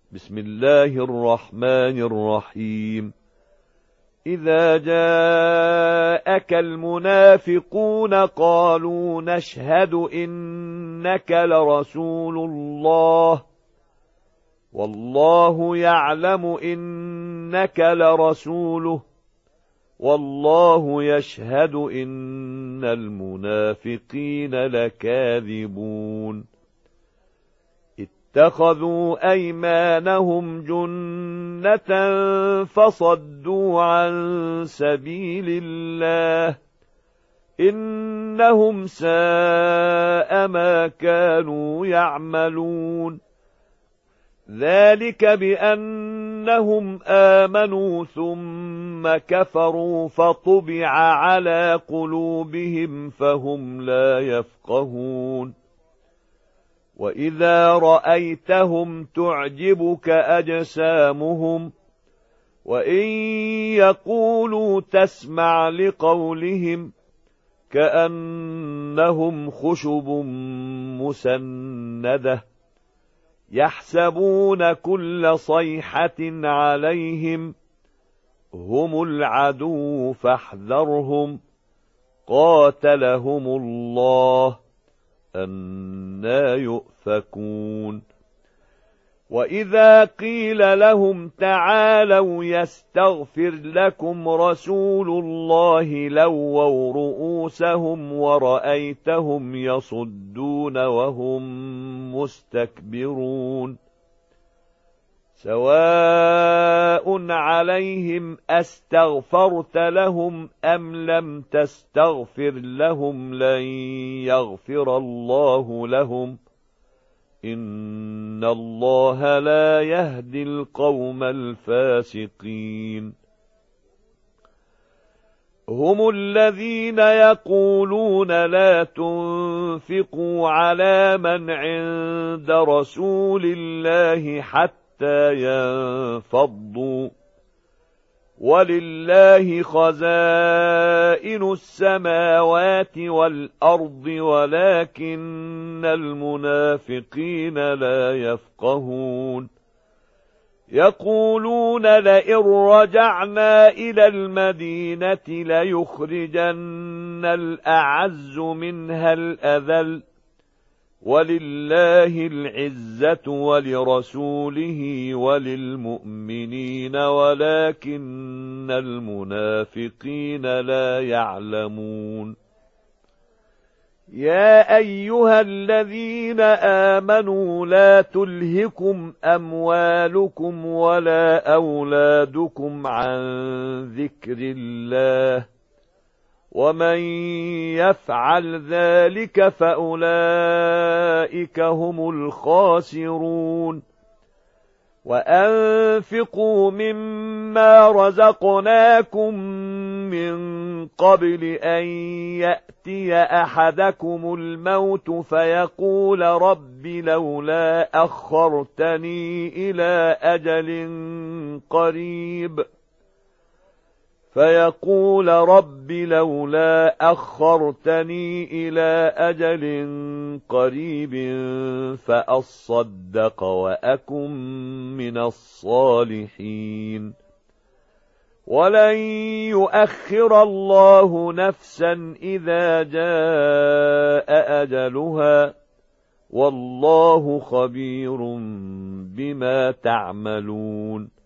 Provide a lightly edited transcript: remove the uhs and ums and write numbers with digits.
بسم الله الرحمن الرحيم. إذا جاءك المنافقون قالوا نشهد إنك لرسول الله والله يعلم إنك لرسوله والله يشهد إن المنافقين لكاذبون. اتخذوا أيمانهم جنة فصدوا عن سبيل الله إنهم ساء ما كانوا يعملون. ذلك بأنهم آمنوا ثم كفروا فطبع على قلوبهم فهم لا يفقهون. وإذا رأيتهم تعجبك أجسامهم وإن يقولوا تسمع لقولهم كأنهم خشب مسندة يحسبون كل صيحة عليهم هم العدو فاحذرهم قاتلهم الله أنى يؤفكون. وإذا قيل لهم تعالوا يستغفر لكم رسول الله لووا رؤوسهم ورأيتهم يصدون وهم مستكبرون. سواء عليهم أستغفرت لهم أم لم تستغفر لهم لن يغفر الله لهم إن الله لا يهدي القوم الفاسقين. هم الذين يقولون لا تنفقوا على من عند رسول الله حتى ينفضوا ولله خزائن السماوات والأرض ولكن المنافقين لا يفقهون. يقولون لئن رجعنا إلى المدينة ليخرجن الأعز منها الأذل ولله العزة ولرسوله وللمؤمنين ولكن المنافقين لا يعلمون. يا أيها الذين آمنوا لا تلهكم أموالكم ولا أولادكم عن ذكر الله ومن يفعل ذلك فأولئك هم الخاسرون. وأنفقوا مما رزقناكم من قبل أن يأتي أحدكم الموت فيقول رب لولا أخرتني إلى أجل قريب فأصدق وأكن من الصالحين. ولن يؤخر الله نفسا إذا جاء أجلها والله خبير بما تعملون.